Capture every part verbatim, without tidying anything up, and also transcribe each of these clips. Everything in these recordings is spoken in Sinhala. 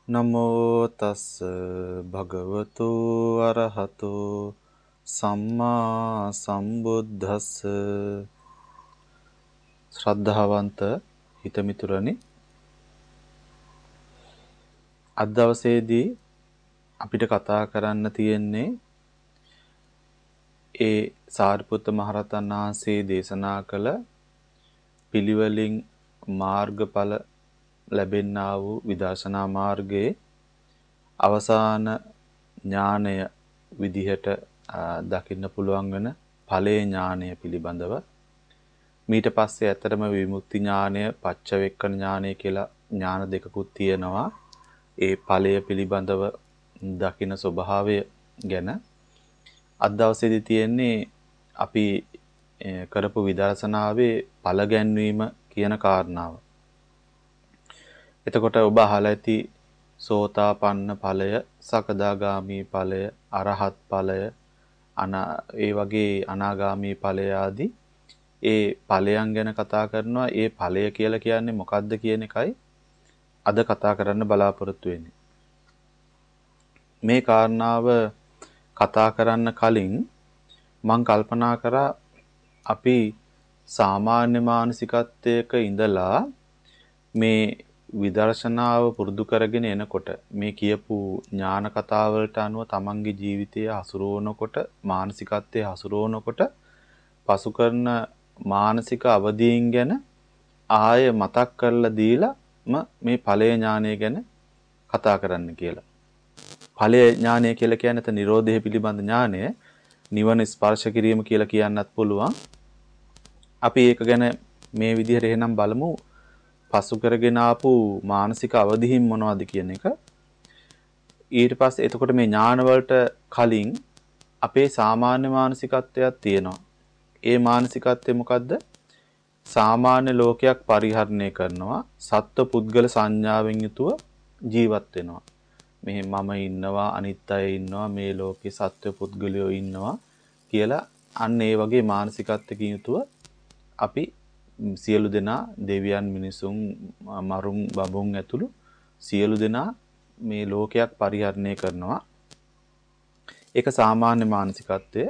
නමෝ තස් භගවතු අරහතෝ සම්මා සම්බුද්දස්ස ශ්‍රද්ධාවන්ත හිතමිතුරනි, අද දවසේදී අපිට කතා කරන්න තියෙන්නේ ඒ සාරිපුත්ත මහරහතන් වහන්සේ දේශනා කළ පිළිවෙලින් මාර්ගඵල ලැබෙන්නා වූ විදර්ශනා මාර්ගයේ අවසාන ඥානය විදිහට දකින්න පුළුවන් වෙන ඵලේ ඥානය පිළිබඳව. මීට පස්සේ ඇත්තටම විමුක්ති ඥානය, පච්චවෙක්කන ඥානය කියලා ඥාන දෙකකුත් තියෙනවා. ඒ ඵලය පිළිබඳව දකින ස්වභාවය ගැන අද දවසේදී තියෙන්නේ අපි කරපු විදර්ශනාවේ ඵල ගැන්වීම කියන කාරණාව. එතකොට ඔබ අහලා ඇති සෝතාපන්න ඵලය, සකදාගාමි ඵලය, අරහත් ඵලය, අනා ඒ වගේ අනාගාමි ඵලය ආදී ඒ ඵලයන් ගැන කතා කරනවා. ඒ ඵලය කියලා කියන්නේ මොකක්ද කියන එකයි අද කතා කරන්න බලාපොරොත්තු වෙන්නේ. මේ කාරණාව කතා කරන්න කලින් මම කල්පනා කරා අපි සාමාන්‍ය මානසිකත්වයක ඉඳලා මේ විදර්ශනාව පුරුදු කරගෙන එනකොට මේ කියපු ඥාන කතාවලට අනුව තමන්ගේ ජීවිතය හසුරවනකොට, මානසිකත්වයේ හසුරවනකොට පසු කරන මානසික අවදීන් ගැන ආය මතක් කරලා දීලාම මේ ඵලය ඥානය ගැන කතා කරන්න කියලා. ඵලය ඥානය කියලා කියන්නේ නැත්නම් නිරෝධය පිළිබඳ ඥානය, නිවන ස්පර්ශ කිරීම කියලා කියන්නත් පුළුවන්. අපි ඒක ගැන මේ විදිහට එහෙනම් බලමු. පසු කරගෙන ආපු මානසික අවදීන් මොනවද කියන එක. ඊට පස්සේ එතකොට මේ ඥාන වලට කලින් අපේ සාමාන්‍ය මානසිකත්වයක් තියෙනවා. ඒ මානසිකත්වය මොකද්ද? සාමාන්‍ය ලෝකයක් පරිහරණය කරනවා, සත්ව පුද්ගල සංඥාවෙන් යුතුව ජීවත් වෙනවා. මෙහි මම ඉන්නවා, අනිත් අය ඉන්නවා, මේ ලෝකේ සත්ව පුද්ගලයෝ ඉන්නවා කියලා අන්න ඒ වගේ මානසිකත්වයකින් යුතුව අපි සියලු දෙනා, දෙවියන්, මිනිසුන්, මරුන්, බඹුන් ඇතුළු සියලු දෙනා මේ ලෝකයක් පරිහරණය කරනවා. ඒක සාමාන්‍ය මානසිකත්වය.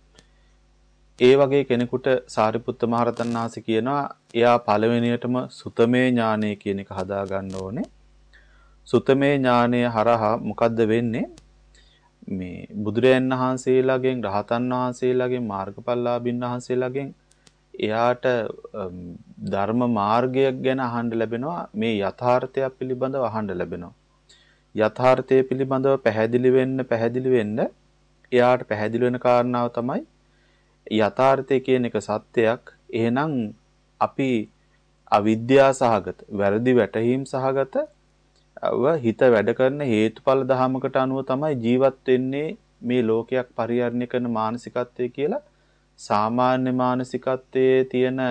ඒ වගේ කෙනෙකුට සාරිපුත්ත මහරහතන් වහන්සේ කියනවා එයා පළවෙනියටම සුතමේ ඥානය කියන එක හදා ගන්න ඕනේ. සුතමේ ඥානය හරහා මොකද්ද වෙන්නේ? මේ බුදුරයන් වහන්සේලාගෙන්, රහතන් වහන්සේලාගෙන්, මාර්ගඵලලාභීන් වහන්සේලාගෙන් එයාට ධර්ම මාර්ගයක් ගැන අහන්න ලැබෙනවා. මේ යථාර්ථය පිළිබඳව අහන්න ලැබෙනවා. යථාර්ථය පිළිබඳව පැහැදිලි වෙන්න පැහැදිලි වෙන්න එයාට පැහැදිලි වෙන කාරණාව තමයි යථාර්ථය කියන එක සත්‍යයක්. එහෙනම් අපි අවිද්‍යා සහගත, වැරදි වැටහීම් සහගත හිත වැඩ කරන හේතුඵල ධහමකට අනුව තමයි ජීවත් වෙන්නේ මේ ලෝකයක් පරිහරණය කරන මානසිකත්වය කියලා. සාමාන්‍ය මානසිකත්වයේ තියෙන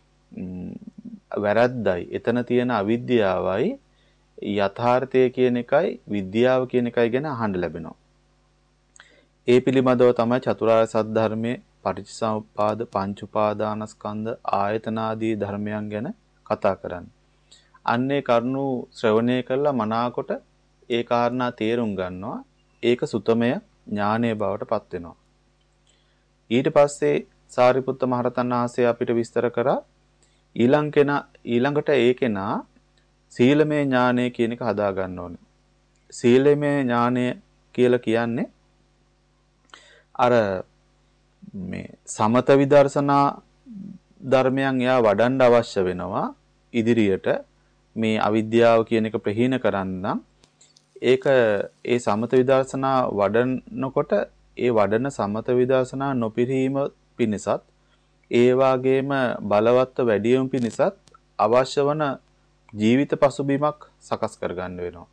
වැරද්දයි, එතන තියෙන අවිද්‍යාවයි, යථාර්ථය කියන එකයි, විද්‍යාව කියන එකයි ගැන අහන්න ලැබෙනවා. ඒ පිළිබඳව තමයි චතුරාර්ය සත්‍ය ධර්මයේ පටිච්චසමුප්පාද, පංච උපාදානස්කන්ධ, ආයතන ආදී ධර්මයන් ගැන කතා කරන්නේ. අන්නේ කරුණු ශ්‍රවණය කළා මනාකොට ඒ කාරණා තේරුම් ගන්නවා. ඒක සුතමය ඥානයේ බවට පත් වෙනවා. ඊට පස්සේ සාරිපුත්ත මහරහතන් වහන්සේ අපිට විස්තර කරා ඊළඟ කෙනා ඊළඟට ඒ කෙනා සීලමය ඥානය කියන එක හදා ගන්න ඕනේ. සීලමය ඥානය කියලා කියන්නේ අර මේ සමත විදර්ශනා ධර්මයන් එයා වඩන්න අවශ්‍ය වෙනවා. ඉදිරියට මේ අවිද්‍යාව කියන එක ප්‍රහීන කරන්න ඒක ඒ සමත විදර්ශනා වඩනකොට ඒ වඩන සමත විදර්ශනා නොපිරීම පිණිසත් ඒ වාගේම බලවත්ව වැඩිවීම පිණිසත් අවශ්‍ය වන ජීවිත පසුබිමක් සකස් කරගන්න වෙනවා.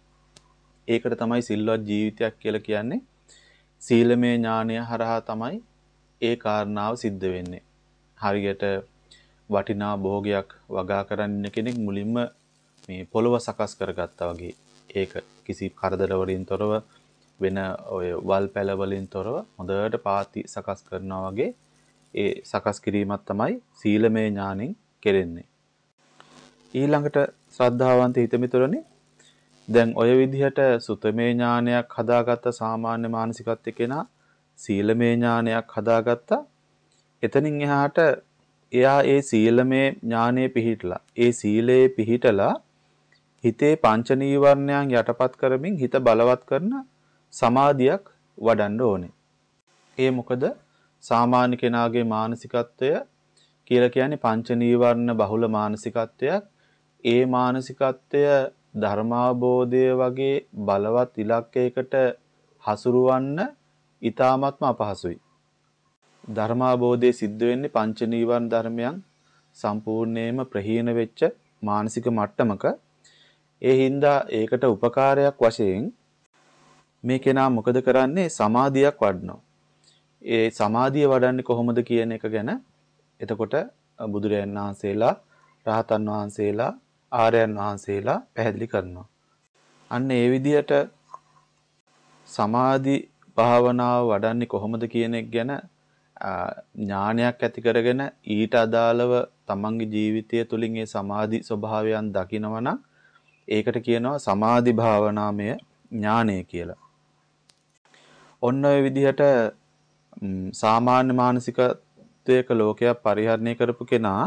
ඒකට තමයි සිල්වත් ජීවිතයක් කියලා කියන්නේ. සීලමය ඥානය හරහා තමයි ඒ කාරණාව සිද්ධ වෙන්නේ. හරියට වටිනා භෝගයක් වගා කරන්න කෙනෙක් මුලින්ම මේ පොළව සකස් කරගත්තා වගේ. ඒක කිසි කරදර වලින් තොරව, වෙන ඔය වල් පැල වලින් තොරව හොඳට පාති සකස් කරනවා වගේ ඒ සකස් කිරීමක් තමයි සීලමය ඥානෙන් කෙරෙන්නේ. ඊළඟට ශ්‍රද්ධාවන්ත හිතමිතුරනේ දැන් ඔය විදිහට සුතමේ ඥානයක් හදාගත්ත සාමාන්‍ය මානසිකත්වයේ කෙනා සීලමේ ඥානයක් හදාගත්තා. එතනින් එහාට එයා ඒ සීලමේ ඥානයේ පිහිටලා ඒ සීලේ පිහිටලා හිතේ පංච නීවරණයන් යටපත් කරමින් හිත බලවත් කරන සමාධියක් වඩන්න ඕනේ. ඒ මොකද සාමාන්‍ය කෙනාගේ මානසිකත්වය කියලා කියන්නේ පංච නීවරණ බහුල මානසිකත්වයක්. ඒ මානසිකත්වය ධර්මාබෝධය වගේ බලවත් ඉලක්කයකට හසුරුවන්න ඊ타ත්ම අපහසුයි. ධර්මාබෝධය සිද්ධ වෙන්නේ පංච නීවරණ ධර්මයන් සම්පූර්ණයෙන්ම ප්‍රහීන වෙච්ච මානසික මට්ටමක. ඒ හින්දා ඒකට උපකාරයක් වශයෙන් මේ කෙනා මොකද කරන්නේ? සමාධියක් වඩනවා. ඒ සමාධිය වඩන්නේ කොහොමද කියන එක ගැන එතකොට බුදුරජාණන් වහන්සේලා, රහතන් වහන්සේලා, ආර්යයන් වහන්සේලා පැහැදිලි කරනවා. අන්න ඒ විදිහට සමාධි භාවනාව වඩන්නේ කොහොමද කියන එක ගැන ඥානයක් ඇති කරගෙන ඊට අදාළව තමන්ගේ ජීවිතය තුළින් ඒ සමාධි ස්වභාවයන් දකිනවා නම් ඒකට කියනවා සමාධි භාවනාමය ඥානය කියලා. ඔන්න ඔය විදිහට සාමාන්‍ය මානසිකත්වයක ලෝකයක් පරිහරණය කරපු කෙනා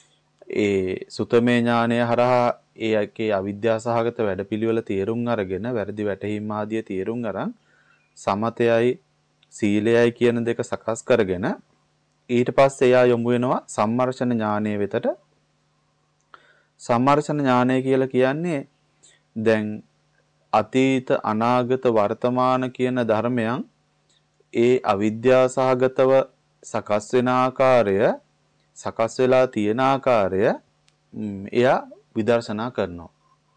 ඒ සුතමේ ඥානය හරහා ඒකේ අවිද්‍යා සහගත වැඩපිළිවෙල තේරුම් අරගෙන වැරදි වැටහීම් ආදිය තේරුම් අරන් සමතයයි සීලයයි කියන දෙක සකස් කරගෙන ඊට පස්සේ එයා යොමු වෙනවා සම්මර්ෂණ ඥානය වෙතට. සම්මර්ෂණ ඥානය කියලා කියන්නේ දැන් අතීත අනාගත වර්තමාන කියන ධර්මයන් ඒ අවිද්‍යා සහගතව සකස් වෙන ආකාරය සකස් වෙලා තියෙන ආකාරය එයා විදර්ශනා කරනවා.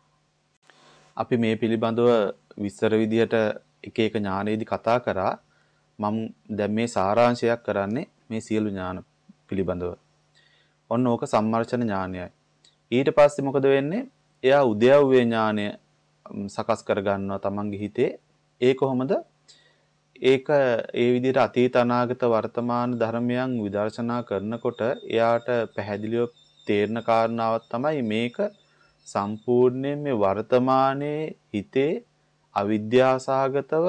අපි මේ පිළිබඳව විස්තර විදිහට එක එක ඥානෙදි කතා කරා. මම දැන් මේ සාරාංශයක් කරන්නේ මේ සියලු ඥාන පිළිබඳව. ඔන්න ඕක සම්මර්ෂණ ඥානයයි. ඊට පස්සේ මොකද වෙන්නේ? එයා උද්‍යව්‍ය ඥානය සකස් කර ගන්නවා තමන්ගේ හිතේ. ඒ කොහොමද? ඒක ඒ විදිහට අතීත අනාගත වර්තමාන ධර්මයන් විදර්ශනා කරනකොට එයාට පැහැදිලිව තේරෙන කාරණාවක් තමයි මේක සම්පූර්ණයෙන් මේ වර්තමානයේ හිතේ අවිද්‍යා සහගතව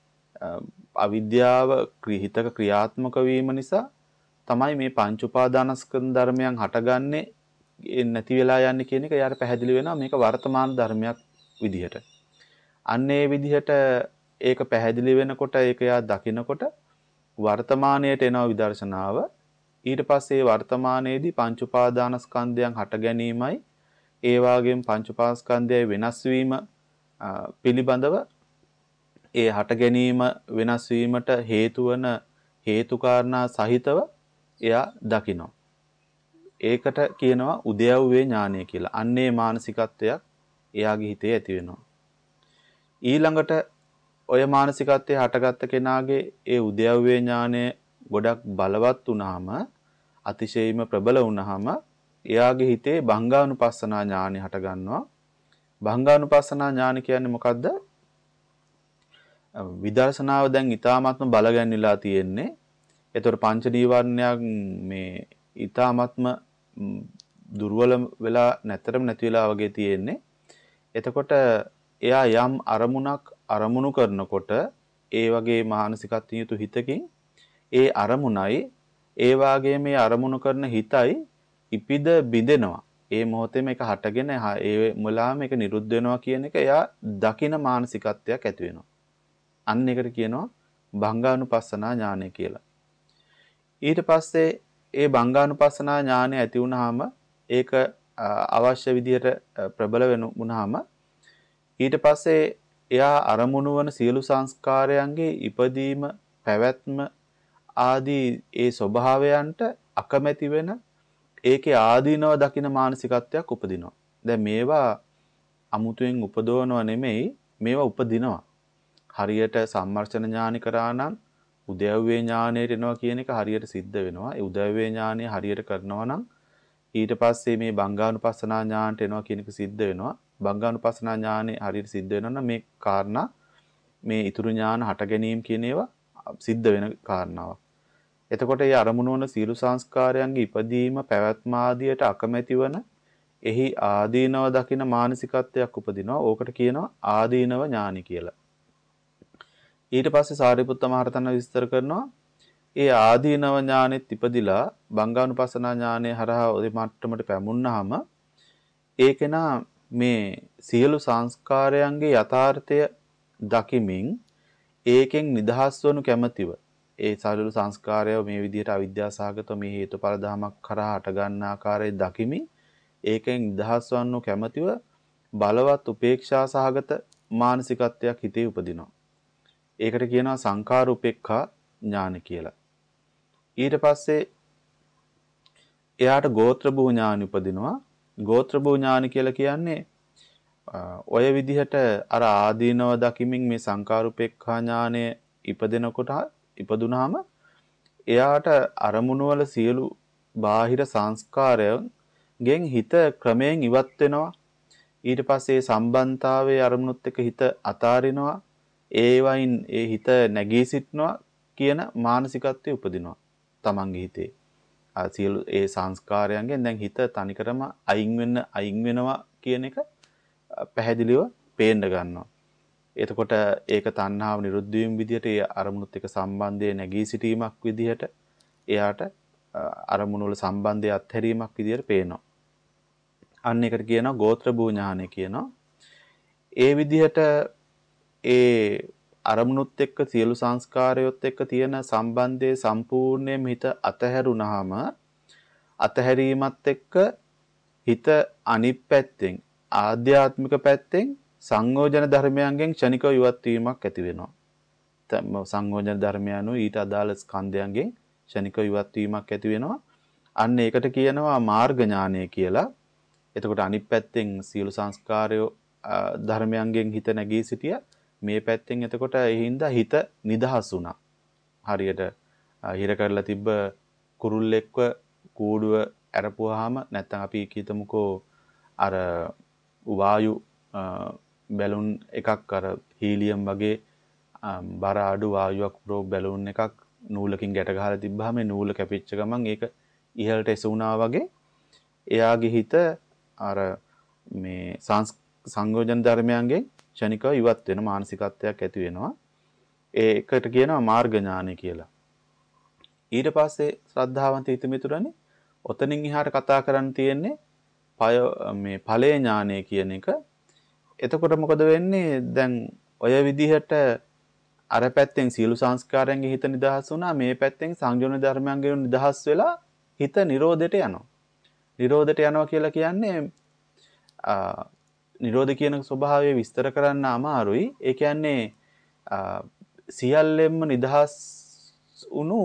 අවිද්‍යාව හිතක ක්‍රියාත්මක වීම නිසා තමයි මේ පංච උපාදානස්කන්ධ ධර්මයන් හටගන්නේ නැති වෙලා යන්නේ කියන එක එයාට පැහැදිලි වෙනවා මේක වර්තමාන ධර්මයක් විදිහට. අන්න ඒ විදිහට ඒක පැහැදිලි වෙනකොට ඒක එයා දකිනකොට වර්තමානයට එනවා විදර්ශනාව. ඊට පස්සේ වර්තමානයේදී පංච උපාදානස්කන්ධයන් හට ගැනීමයි ඒ වගේම පංච උපාදානස්කන්ධයයි වෙනස් වීම පිළිබඳව ඒ හට ගැනීම වෙනස් වීමට හේතු වන හේතු කාරණා සහිතව එයා දකිනවා. ඒකට කියනවා උද්‍යව්‍ය ඥානය කියලා. අන්නේ මානසිකත්වයක් එයාගේ හිතේ ඇති වෙනවා. ඊළඟට ඔය මානසිකත්වයේ හටගත්ත කෙනාගේ ඒ උද්‍යව්‍ය ඥානය ගොඩක් බලවත් වුණාම අතිශයින්ම ප්‍රබල වුණාම එයාගේ හිතේ භංගානුපස්සනා ඥානය හට ගන්නවා. භංගානුපස්සනා ඥාන කියන්නේ මොකද්ද? විදර්ශනාව දැන් ඊ타ත්ම බලගන්නලා තියෙන්නේ. ඒතර පංච නීවරණයක් මේ ඊ타ත්ම දුර්වල වෙලා නැතරම නැති වෙලා වගේ තියෙන්නේ. එතකොට එයා යම් අරමුණක් අරමුණු කරනකොට ඒ වගේ මානසිකත්වයෙන් යුතු හිතකින් ඒ අරමුණයි ඒ වාගේ මේ අරමුණු කරන හිතයි ඉපිද බිඳෙනවා. ඒ මොහොතේ මේක හටගෙන ඒ මුලාම මේක නිරුද්ධ වෙනවා කියන එක එයා දකින මානසිකත්වයක් ඇති වෙනවා. අන්න එකට කියනවා භංගානුපස්සනා ඥානය කියලා. ඊට පස්සේ ඒ භංගානුපස්සනා ඥානය ඇති වුනහම ඒක අවශ්‍ය විදිහට ප්‍රබල වෙනුනහම ඊට පස්සේ එයා අරමුණු වන සියලු සංස්කාරයන්ගේ ඉපදීම පැවැත්ම ආදී ඒ ස්වභාවයන්ට අකමැති වෙන ඒකේ ආදීනව දකින මානසිකත්වයක් උපදිනවා. දැන් මේවා අමුතුවෙන් උපදවනව නෙමෙයි මේවා උපදිනවා. හරියට සම්මර්ෂණ ඥානි කරා නම් උද්‍යව්‍ය ඥානයට එනවා කියන එක හරියට සිද්ධ වෙනවා. ඒ උද්‍යව්‍ය ඥානය හරියට කරනවා නම් ඊට පස්සේ මේ භංගානුපස්සනා ඥානට එනවා කියන එක සිද්ධ වෙනවා. භංගානුපස්සනා ඥානෙ හරියට සිද්ධ වෙනවා නම් මේ කාරණා මේ ඊතුරු ඥාන හට ගැනීම කියන ඒවා සිද්ධ වෙන කාරණාවක්. එතකොට ඒ අරමුණු වන සීල සංස්කාරයන්ගේ ඉපදීම පැවැත්ම ආදියට අකමැති වන එහි ආදීනව දකින මානසිකත්වයක් උපදිනවා. ඕකට කියනවා ආදීනව ඥානි කියලා. ඊට පස්සේ සාරිපුත්ත මහරහතන් විස්තර කරනවා ඒ ආදීනව ඥානෙත් ඉපදිලා බංගානුපස්සනා ඥානය හරහා ඔය මට්ටමට පැමුණාම ඒකේනා මේ සියලු සංස්කාරයන්ගේ යථාර්ථය දකිමින් ඒකෙන් නිදහස් වනු කැමැතිව ඒ සියලු සංස්කාරය මේ විදිහට අවිද්‍යාසහගතව මේ හේතුඵල ධමයක් කරා හට ගන්න ආකාරය දකිමින් ඒකෙන් නිදහස් වන්නු කැමැතිව බලවත් උපේක්ෂා සහගත මානසිකත්වයක් හිතේ උපදිනවා. ඒකට කියනවා සංඛාර උපේක්ඛා ඥාන කියලා. ඊට පස්සේ එයාට ගෝත්‍ර භූ ඥාන උපදිනවා. ගෝත්‍ර භූ ඥාන කියලා කියන්නේ ඔය විදිහට අර ආදීනව දකිමින් මේ සංඛාර උපේක්ඛා ඥානය ඉපදෙනකොට ඉපදුනාම එයාට අරමුණු වල සියලු බාහිර සංස්කාරයෙන් හිත ක්‍රමයෙන් ඉවත් වෙනවා. ඊට පස්සේ සම්බන්ධතාවයේ අරමුණුත් එක්ක හිත අතාරිනවා. ඒ වයින් ඒ හිත නැගී සිටනවා කියන මානසිකත්වය උපදිනවා තමන්ගේ හිතේ. ආ සියලු ඒ සංස්කාරයන්ගෙන් දැන් හිත තනිකරම අයින් වෙන්න අයින් වෙනවා කියන එක පැහැදිලිව පේන්න ගන්නවා. එතකොට ඒක තණ්හාව නිරුද්ධ වීම විදිහට ඒ අරමුණුත් එක්ක සම්බන්ධය නැගී සිටීමක් විදිහට එයාට අරමුණු වල සම්බන්ධය අත්හැරීමක් විදිහට පේනවා. අන්න ඒකට කියනවා ගෝත්‍ර භූ ඥානය කියනවා. ඒ විදිහට ඒ අරමුණුත් එක්ක සියලු සංස්කාරයොත් එක්ක තියෙන සම්බන්ධයේ සම්පූර්ණයෙන්ම හිත අතහැරුණාම අතහැරීමත් එක්ක හිත අනිත් පැත්තෙන් ආධ්‍යාත්මික පැත්තෙන් සංයෝජන ධර්මයන්ගෙන් ක්ෂණිකව ඉවත් වීමක් ඇති වෙනවා. සංයෝජන ධර්මයන්ු ඊට අදාළ ස්කන්ධයන්ගෙන් ක්ෂණිකව ඉවත් වීමක් ඇති වෙනවා. අන්න ඒකට කියනවා මාර්ග ඥානය කියලා. එතකොට අනිත් පැත්තෙන් සියලු සංස්කාරයෝ ධර්මයන්ගෙන් හිත නැගී සිටියා. මේ පැත්තෙන් එතකොට ඒ හින්දා හිත නිදහස් වුණා. හරියට හිර කරලා තිබ්බ කුරුල්ලෙක්ව කූඩුව ඇරපුවාම නැත්නම් අපි කීතමුකෝ අර වායු බැලුන් එකක් අර හීලියම් වගේ බර අඩු වායුවක් පුරව බැලුන් එකක් නූලකින් ගැට ගහලා තිබ්බාම මේ නූල කැපිච්ච ගමන් ඒක ඉහළට එසුණා වගේ එයාගේ හිත අර මේ සංයෝජන ධර්මයන්ගෙන් ක්ෂණිකව ඉවත් වෙන මානසිකත්වයක් ඇති වෙනවා. ඒකට කියනවා මාර්ග ඥානය කියලා. ඊට පස්සේ ශ්‍රද්ධාවන්ත හිතමිතුරනේ ඔතනින් එහාට කතා කරන්න තියෙන්නේ පය මේ ඵලේ ඥානය කියන එක. එතකොට මොකද වෙන්නේ? දැන් ඔය විදිහට අර පැත්තෙන් සියලු සංස්කාරයන්ගේ හිත නිදහස් වුණා. මේ පැත්තෙන් සංයෝජන ධර්මයන්ගෙන් නිදහස් වෙලා හිත නිරෝධයට යනවා. නිරෝධයට යනවා කියලා කියන්නේ නිරෝධ කියන ස්වභාවය විස්තර කරන්න අමාරුයි. ඒ කියන්නේ සියල්ලෙන්ම නිදහස් වුණු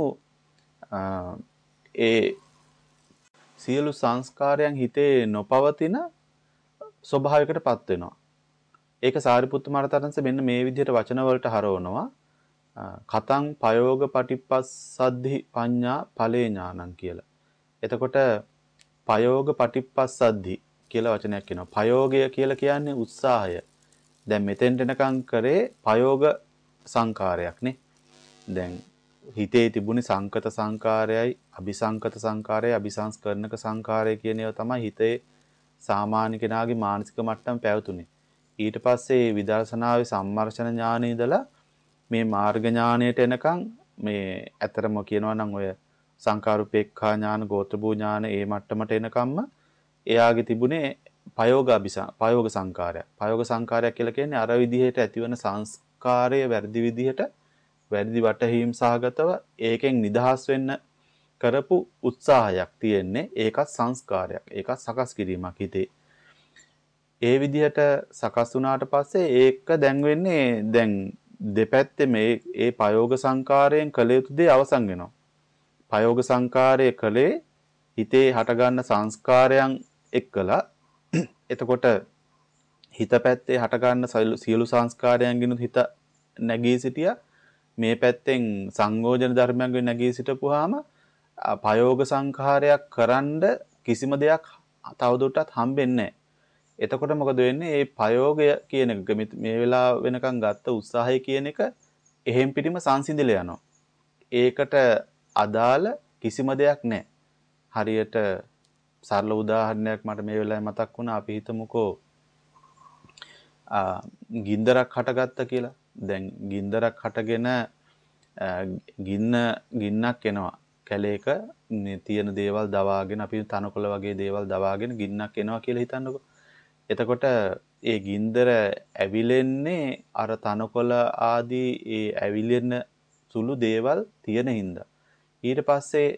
ඒ සියලු සංස්කාරයන් හිතේ නොපවතින ස්වභාවයකටපත් වෙනවා. ඒක සාරිපුත්ත මහරහතන්සේ මෙන්න මේ විදිහට වචන වලට හරවනවා. කතං පයෝග පටිපස්සද්ධි පඤ්ඤා ඵලේ ඥානං කියලා. එතකොට පයෝග පටිපස්සද්ධි කියලා වචනයක් කියනවා. පයෝගය කියලා කියන්නේ උත්සාහය. දැන් මෙතෙන්ට එනකම් කරේ පයෝග සංකාරයක් නේ. දැන් හිතේ තිබුණේ සංකත සංකාරයයි, අபிසංකත සංකාරයයි, අபிසංස්කරණක සංකාරය කියන ඒවා තමයි හිතේ සාමාන්‍ය කෙනාගේ මානසික මට්ටම පැවතුනේ. ඊට පස්සේ විදර්ශනාවේ සම්මර්ෂණ ඥානෙ ඉඳලා මේ මාර්ග ඥානයට එනකම් මේ ඇතරම කියනවා නම් ඔය සංකාරුපේක්ඛා ඥාන, ගෝත්‍ර භූ ඥාන ඒ මට්ටමට එනකම්ම එයාගේ තිබුණේ පයෝග අபிසං පයෝග සංකාරය. පයෝග සංකාරයක් කියලා කියන්නේ අර විදිහට ඇතිවන සංස්කාරය වැඩි විදිහට වැඩි වටහීම් සහගතව ඒකෙන් නිදහස් වෙන්න කරපු උත්සාහයක් තියෙන්නේ. ඒකත් සංස්කාරයක්. ඒකත් සකස් කිරීමක් හිතේ. ඒ විදිහට සකස් වුණාට පස්සේ ඒක දැන් වෙන්නේ දැන් දෙපැත්තේ මේ ඒ පයෝග සංකාරයෙන් කළ යුතු දේ අවසන් වෙනවා. පයෝග සංකාරයේ කලේ හිතේ හටගන්න සංස්කාරයන් එක්කලා එතකොට හිත පැත්තේ හටගන්න සියලු සංස්කාරයන්ගිනුත් හිත නැගී සිටියා. මේ පැත්තෙන් සංයෝජන ධර්මයන්ගෙන් නැගී සිටපුවාම පයෝග සංඛාරයක් කරන්න කිසිම දෙයක් තවදුරටත් හම්බෙන්නේ නැහැ. එතකොට මොකද වෙන්නේ? මේ පයෝගය කියන එක මේ වෙලාව වෙනකන් ගත්ත උත්සාහය කියන එක එහෙම් පිටිම සංසිඳිලා යනවා. ඒකට අදාළ කිසිම දෙයක් නැහැ. හරියට සරල උදාහරණයක් මට මේ වෙලාවේ මතක් වුණා. අපි හිතමුකෝ ගින්දරක් හටගත්ත කියලා. දැන් ගින්දරක් හටගෙන ගින්න ගින්නක් එනවා. කැලේක තියෙන දේවල් දවාගෙන අපි තනකොළ වගේ දේවල් දවාගෙන ගින්නක් එනවා කියලා හිතන්නකෝ. එතකොට ඒ ගින්දර ඇවිලෙන්නේ අර තනකොළ ආදී ඒ ඇවිලෙන සුළු දේවල් තියෙන හින්දා. ඊට පස්සේ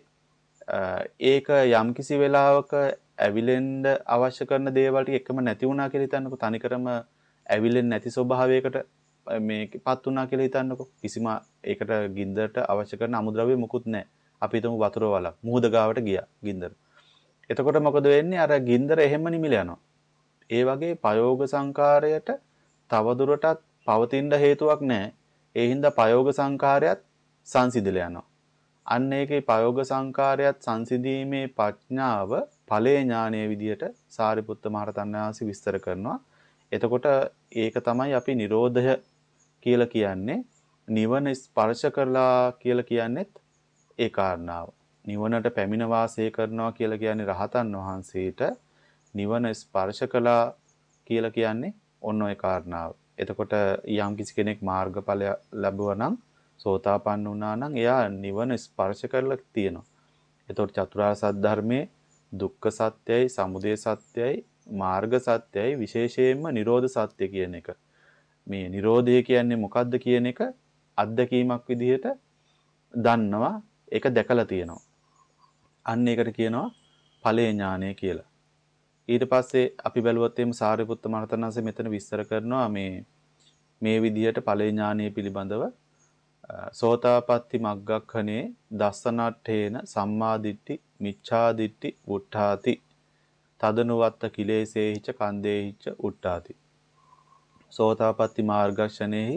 ඒක යම්කිසි වෙලාවක ඇවිලෙන්න අවශ්‍ය කරන දේවල් ටික එකම නැති වුණා කියලා හිතන්නකෝ. තනිකරම ඇවිලෙන්නේ නැති ස්වභාවයකට මේකපත් වුණා කියලා හිතන්නකෝ. කිසිම ඒකට ගින්දරට අවශ්‍ය කරන අමුද්‍රව්‍ය මොකුත් නැහැ. අපි හිතමු වතුර වලක් මුහුද ගාවට ගියා ගින්දර. එතකොට මොකද වෙන්නේ? අර ගින්දර එහෙම නිමිල යනවා. ඒ වගේ ප්‍රයෝග සංකාරයට තවදුරටත් පවතින හේතුවක් නැහැ. ඒ හින්දා ප්‍රයෝග සංකාරයත් සංසිඳලා යනවා. අන්න ඒකේ ප්‍රයෝග සංකාරයත් සංසිඳීමේ ප්‍රඥාව ඵලේ ඥානයේ විදිහට සාරිපුත්ත මහරහතන් වහන්සේ විස්තර කරනවා. එතකොට ඒක තමයි අපි නිරෝධය කියලා කියන්නේ. නිවන ස්පර්ශ කරලා කියලා කියන්නේත් ඒ කාරණාව. නිවනට පැමිණ වාසය කරනවා කියලා කියන්නේ රහතන් වහන්සේට නිවන ස්පර්ශ කළා කියලා කියන්නේ ඔන්න ඔය කාරණාව. එතකොට යම් කිසි කෙනෙක් මාර්ගඵල ලැබුවා නම් සෝතාපන්න වුණා නම් එයා නිවන ස්පර්ශ කරලා තියෙනවා. එතකොට චතුරාර්ය සත්‍ය ධර්මයේ දුක්ඛ සත්‍යයි, සමුදය සත්‍යයි, මාර්ග සත්‍යයි, විශේෂයෙන්ම නිරෝධ සත්‍ය කියන එක. මේ නිරෝධය කියන්නේ මොකද්ද කියන එක අත්දැකීමක් විදිහට දන්නවා. ඒක දැකලා තියෙනවා. අන්න ඒකට කියනවා ඵලේ ඥානය කියලා. ඊට පස්සේ අපි බැලුවොත් එimhe සාරිපුත්ත මහරහතන් වහන්සේ මෙතන විස්තර කරනවා මේ මේ විදිහට ඵලේ ඥානය පිළිබඳව සෝතාපට්ටි මග්ගක්ඛනේ දස්සනට්ඨේන සම්මාදිට්ඨි මිච්ඡාදිට්ඨි උට්ඨාති තදනුවත්ත කිලේසේහිච කන්දේහිච උට්ඨාති. සෝතාපට්ටි මාර්ගක්ෂණෙහි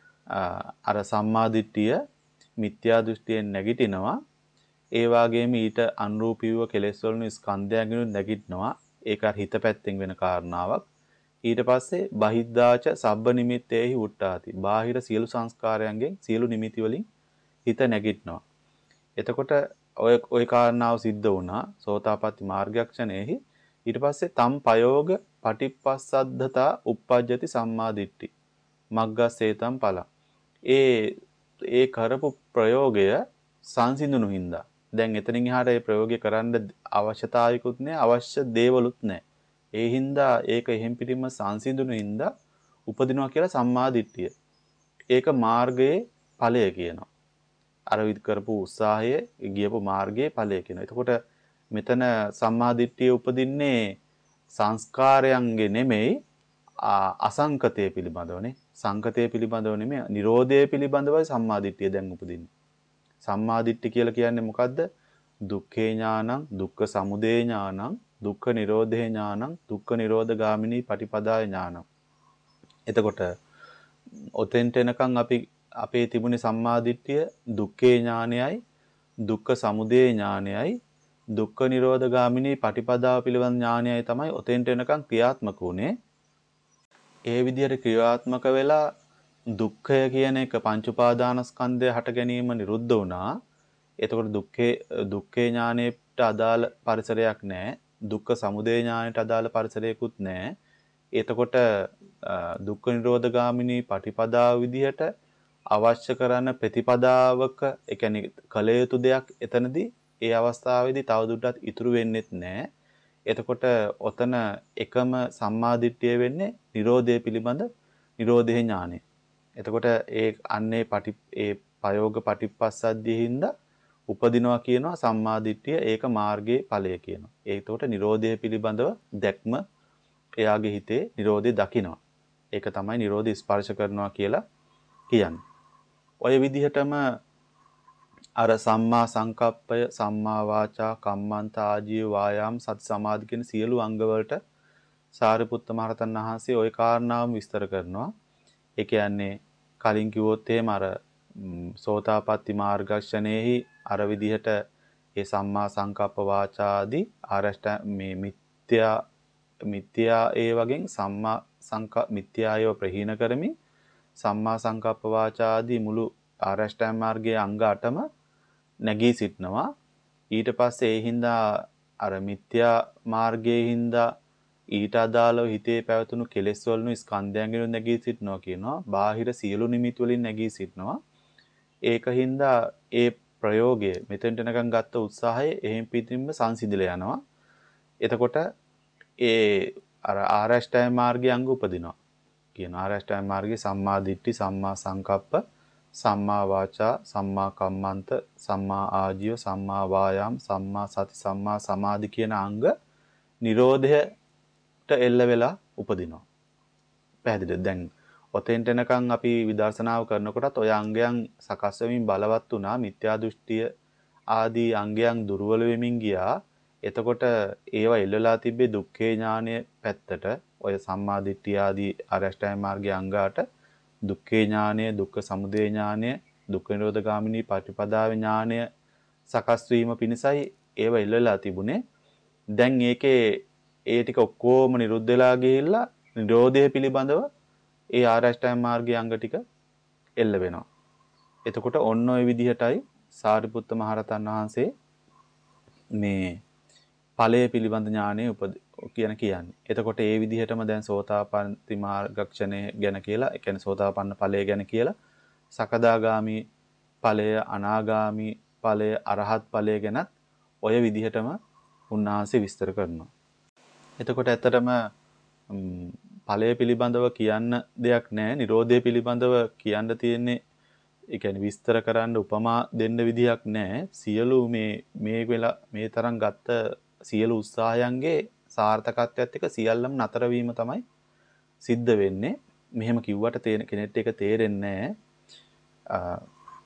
අර සම්මාදිට්ඨිය මිත්‍යා දෘෂ්ටියෙන් නැගිටිනවා. ඒ වගේම ඊට අනුරූපීව කෙලෙස් වලින් ස්කන්ධයන්ගෙන් නැගිටිනවා. ඒක හිත පැත්තෙන් වෙන කාරණාවක්. ඊට පස්සේ බහිද්දාච සබ්බ නිමිත්තේහි උට්ටාති. බාහිර සියලු සංස්කාරයන්ගෙන් සියලු නිමිති වලින් හිත නැගිටිනවා. එතකොට ඔය ඔය කාරණාව සිද්ධ වුණා සෝතාපට්ටි මාර්ගක්ෂණයෙහි. ඊට පස්සේ තම් පයෝග පටිපස්සද්ධතා uppajjati සම්මාදිට්ඨි. මග්ගස්සේතම් ඵල. ඒ ඒ කරපු ප්‍රයෝගය සංසිඳුණු හින්දා දැන් එතනින් එහාට මේ ප්‍රයෝගය කරන්න අවශ්‍යතාවයකුත් නැහැ, අවශ්‍ය දේවලුත් නැහැ. ඒ හින්දා ඒක එහෙම් පිටින්ම සංසිඳුණු හින්දා උපදිනවා කියලා සම්මාදිට්ඨිය. ඒක මාර්ගයේ ඵලය කියනවා. අර විදි කරපු උත්සාහයේ ගියපු මාර්ගයේ ඵලය කියනවා. එතකොට මෙතන සම්මාදිට්ඨිය උපදින්නේ සංස්කාරයන්ගේ නෙමෙයි අසංකතය පිළිබඳවනේ. සංකතය පිළිබඳව නෙමෙයි නිරෝධය පිළිබඳවයි සම්මාදිට්ඨිය දැන් උපදින්නේ. සම්මාදිට්ඨිය කියලා කියන්නේ මොකද්ද? දුක්ඛේ ඥානං, දුක්ඛ සමුදය ඥානං, දුක්ඛ නිරෝධේ ඥානං, දුක්ඛ නිරෝධ ගාමිනී පටිපදාය ඥානං. එතකොට ඔතෙන්ට එනකන් අපි අපේ තිබුණේ සම්මාදිට්ඨිය දුක්ඛේ ඥානයයි, දුක්ඛ සමුදය ඥානයයි, දුක්ඛ නිරෝධ ගාමිනී පටිපදාව පිළිබඳ ඥානයයි තමයි ඔතෙන්ට එනකන් ක්‍රියාත්මක වුණේ. ඒ විදිහට ක්‍රියාත්මක වෙලා දුක්ඛය කියන එක පංච උපාදානස්කන්ධය හට ගැනීම නිරුද්ධ වුණා. එතකොට දුක්ඛේ දුක්ඛේ ඥානයට අදාළ පරිසරයක් නැහැ. දුක්ඛ සමුදය ඥානයට අදාළ පරිසරයකුත් නැහැ. එතකොට දුක්ඛ නිරෝධ ගාමිනී පටිපදාව විදිහට අවශ්‍ය කරන ප්‍රතිපදාවක ඒ කියන්නේ කල යුතු දෙයක් එතනදී ඒ අවස්ථාවේදී තවදුරටත් ඉතුරු වෙන්නේත් නැහැ. එතකොට ඔතන එකම සම්මාදිට්ඨිය වෙන්නේ නිරෝධය පිළිබඳ නිරෝධේ ඥානය. එතකොට ඒ අන්නේ පටි ඒ ප්‍රයෝග පටිපස්සද්ධියින්ද උපදිනවා කියනවා සම්මාදිට්ඨිය. ඒක මාර්ගයේ ඵලය කියනවා. ඒකට නිරෝධය පිළිබඳව දැක්ම එයාගේ හිතේ නිරෝධය දකිනවා. ඒක තමයි නිරෝධය ස්පර්ශ කරනවා කියලා කියන්නේ. ඔය විදිහටම අර සම්මා සංකප්පය, සම්මා වාචා, කම්මන්ත, ආජීව, වායාම, සති සමාධි කියන සියලු අංග වලට සාරිපුත්ත මහරහතන් වහන්සේ ওই කාරණාවම විස්තර කරනවා. ඒ කියන්නේ කලින් කිව්වොත් එහෙම අර සෝතාපට්ටි මාර්ගක්ෂණයෙහි අර විදිහට ඒ සම්මා සංකප්ප වාචා ආදී ආරෂ්ඨ මේ මිත්‍යා මිත්‍යා ඒ වගේ සම්මා සංක මිත්‍යායව ප්‍රහීන කරමින් සම්මා සංකප්ප වාචා ආදී මුළු ආරෂ්ඨ මාර්ගයේ අංග අටම නැගී සිටනවා. ඊට පස්සේ ඒ හින්දා අර මිත්‍යා මාර්ගයේ හින්දා ඊට අදාළව හිතේ පැවතුණු කෙලෙස් වලින් ස්කන්ධයන්ගෙන් නැගී සිටිනවා කියනවා. බාහිර සියලු නිමිති වලින් නැගී සිටිනවා. ඒකින්ද ඒ ප්‍රයෝගය මෙතෙන්ට එනකන් ගත්ත උත්සාහය එහෙම් පිටින්ම සංසිඳිලා යනවා. එතකොට ඒ අර ආරෂ්ඨාය මාර්ගයේ අංග උපදිනවා. කියන ආරෂ්ඨාය මාර්ගයේ සම්මා දිට්ඨි, සම්මා සංකප්ප, සම්මා වාචා, සම්මා කම්මන්ත, සම්මා ආජීව, සම්මා වායාම, සම්මා සති, සම්මා සමාධි කියන අංග නිරෝධයට එල්ල වෙලා උපදිනවා. පැහැදිලිද? දැන් ඔතෙන්ට එනකන් අපි විදර්ශනාව කරනකොටත් ඔය අංගයන් සකස් වෙමින් බලවත් වුණා. මිත්‍යා දෘෂ්ටිය ආදී අංගයන් දුර්වල වෙමින් ගියා. එතකොට ඒවා එල්ලලා තිබ්බේ දුක්ඛේ ඥානය පැත්තට. ඔය සම්මා දිට්ඨිය ආදී අරෂ්ඨාය මාර්ගයේ අංගාට දුක්ඛේ ඥානය, දුක්ඛ සමුදය ඥානය, දුක්ඛ නිරෝධ ගාමිනී පටිපදාවේ ඥානය සකස් වීම පිණිසයි ඒවා එල්ලලා තිබුණේ. දැන් ඒකේ ඒ ටික ඔක්කොම නිරුද්ධ වෙලා ගිහිල්ලා නිරෝධය පිළිබඳව ඒ ආරෂ්ඨාය මාර්ගයේ අංග ටික එල්ල වෙනවා. එතකොට ඔන්න ඔය විදිහටයි සාරිපුත්ත මහරහතන් වහන්සේ මේ ඵලය පිළිබඳ ඥානය උපද කියන කියන්නේ. එතකොට ඒ විදිහටම දැන් සෝතාපට්ටි මාර්ගක්ෂණය ගැන කියලා, ඒ කියන්නේ සෝතාපන්න ඵලය ගැන කියලා, සකදාගාමි ඵලය, අනාගාමි ඵලය, අරහත් ඵලය ගැනත් ඔය විදිහටම උන්වහන්සේ විස්තර කරනවා. එතකොට ඇත්තටම ඵලය පිළිබඳව කියන්න දෙයක් නැහැ. නිරෝධය පිළිබඳව කියන්න තියෙන්නේ, ඒ කියන්නේ විස්තර කරන්න උපමා දෙන්න විදියක් නැහැ. සියලු මේ මේ වෙලා මේ තරම් ගත්ත සියලු උත්සාහයන්ගේ සාර්ථකත්වයත් එක්ක සියල්ලම නතර වීම තමයි සිද්ධ වෙන්නේ. මෙහෙම කිව්වට තේන කෙනෙක්ට ඒක තේරෙන්නේ නැහැ.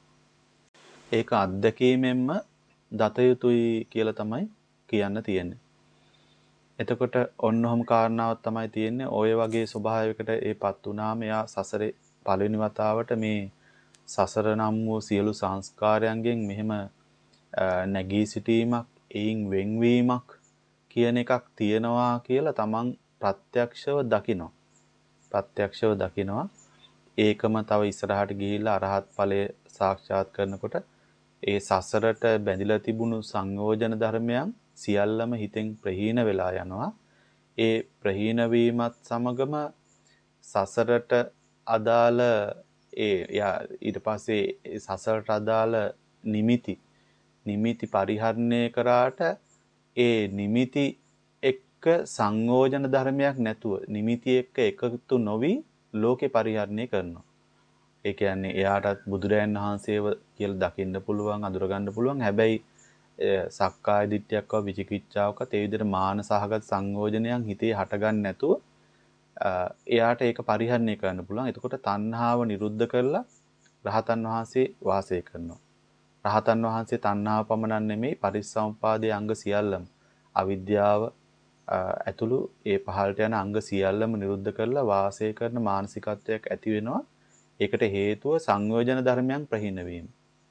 ඒක අත්දැකීමෙන්ම දත යුතුයි කියලා තමයි කියන්න තියෙන්නේ. එතකොට ඔන්න ඔහම කාරණාවක් තමයි තියෙන්නේ. ඔය වගේ ස්වභාවයකට ඒපත් වුණාම එයා සසරේ පළවෙනි වතාවට මේ සසර නම් වූ සියලු සංස්කාරයන්ගෙන් මෙහෙම නැගී සිටීමක්, එයින් වෙන්වීමක් කියන එකක් තියෙනවා කියලා තමන් ප්‍රත්‍යක්ෂව දකිනවා. ප්‍රත්‍යක්ෂව දකිනවා. ඒකම තව ඉස්සරහට ගිහිල්ලා අරහත් ඵලය සාක්ෂාත් කරනකොට ඒ සසරට බැඳිලා තිබුණු සංයෝජන ධර්මයන් සියල්ලම හිතෙන් ප්‍රහීන වෙලා යනවා. ඒ ප්‍රහීන වීමත් සමගම සසරට අදාළ ඒ ඊට පස්සේ සසරට අදාළ නිමිති නිමිති පරිහරණය කරාට ඒ නිමිති එක්ක සංයෝජන ධර්මයක් නැතුව නිමිති එක්ක එකතු නොවි ලෝකේ පරිහරණය කරනවා. ඒ කියන්නේ එයාටත් බුදුරයන් වහන්සේව කියලා දකින්න පුළුවන්, අඳුරගන්න පුළුවන්. හැබැයි සක්කාය දිට්ඨියක්ව විචිකිච්ඡාවක තේ විදිහට මාන සහගත සංයෝජනයන් හිතේ හටගන්න නැතුව එයාට ඒක පරිහරණය කරන්න පුළුවන්. එතකොට තණ්හාව නිරුද්ධ කරලා රහතන් වහන්සේ වාසය කරනවා. රහතන් වහන්සේ තණ්හාව පමණක් නෙමෙයි පරිසම්පාදයේ අංග සියල්ලම අවිද්‍යාව ඇතුළු ඒ පහළට යන අංග සියල්ලම නිරුද්ධ කරලා වාසය කරන මානසිකත්වයක් ඇති වෙනවා. ඒකට හේතුව සංයෝජන ධර්මයන් ප්‍රහීන වීම.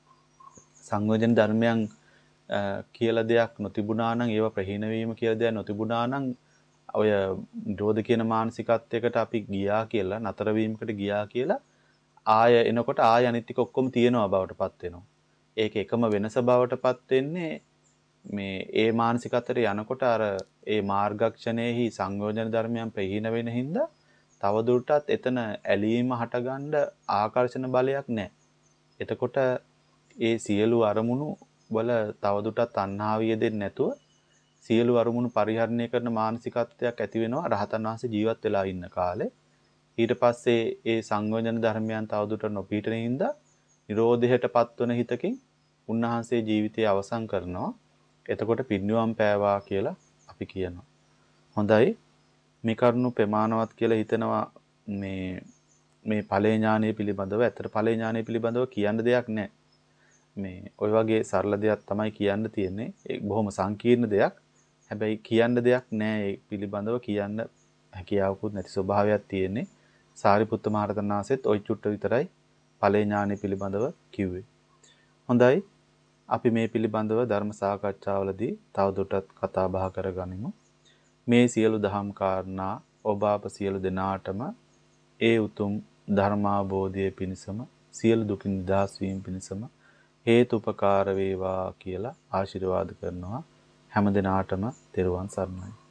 සංයෝජන ධර්මයන් කියලා දෙයක් නොතිබුණා නම්, ඒවා ප්‍රහීන වීම කියලා දෙයක් නොතිබුණා නම් ඔය නිරෝධ කියන මානසිකත්වයකට අපි ගියා කියලා, නතර වීමකට ගියා කියලා ආය එනකොට ආය අනිත් ටික ඔක්කොම තියෙනවා බවට පත් වෙනවා. ඒක එකම වෙනස බවට පත් වෙන්නේ මේ ඒ මානසිකත්වයට යනකොට අර ඒ මාර්ගක්ෂණයෙහි සංයෝජන ධර්මයන් ප්‍රහීන වෙන හින්දා තවදුරටත් එතන ඇලීම හටගන්න ආකර්ෂණ බලයක් නැහැ. එතකොට ඒ සියලු අරමුණු වල තවදුරටත් තණ්හාව යෙදෙන්නේ නැතුව සියලු අරමුණු පරිහරණය කරන මානසිකත්වයක් ඇති වෙනවා රහතන් වහන්සේ ජීවත් වෙලා ඉන්න කාලේ. ඊට පස්සේ ඒ සංයෝජන ධර්මයන් තවදුරටත් නොපීඨන හින්දා නිරෝධයට පත්වන හිතකින් උන්වහන්සේ ජීවිතය අවසන් කරනවා. එතකොට පිරිනිවන් පෑවා කියලා අපි කියනවා. හොඳයි. මේ කරුණු ප්‍රමාණවත් කියලා හිතනවා මේ මේ ඵලේ ඥානය පිළිබඳව. ඇත්තට ඵලේ ඥානය පිළිබඳව කියන්න දෙයක් නැහැ. මේ ওই වගේ සරල දෙයක් තමයි කියන්න තියෙන්නේ. ඒක බොහොම සංකීර්ණ දෙයක්. හැබැයි කියන්න දෙයක් නැහැ. ඒ පිළිබඳව කියන්න හැකියාවකුත් නැති ස්වභාවයක් තියෙන්නේ. සාරිපුත්ත මහ රහතන් වහන්සේත් ওই චුට්ට විතරයි ඵලේ ඥානය පිළිබඳව කිව්වේ. හොඳයි. අපි මේ පිළිබඳව ධර්ම සාකච්ඡාවලදී තවදුරටත් කතා බහ කරගනිමු. මේ සියලු දහම් කාරණා ඔබ අප සියලු දෙනාටම ඒ උතුම් ධර්මාබෝධය පිණිසම සියලු දුකින් නිදහස් වීම පිණිසම හේතුපකාර වේවා කියලා ආශිර්වාද කරනවා. හැම දිනාටම තෙරුවන් සරණයි.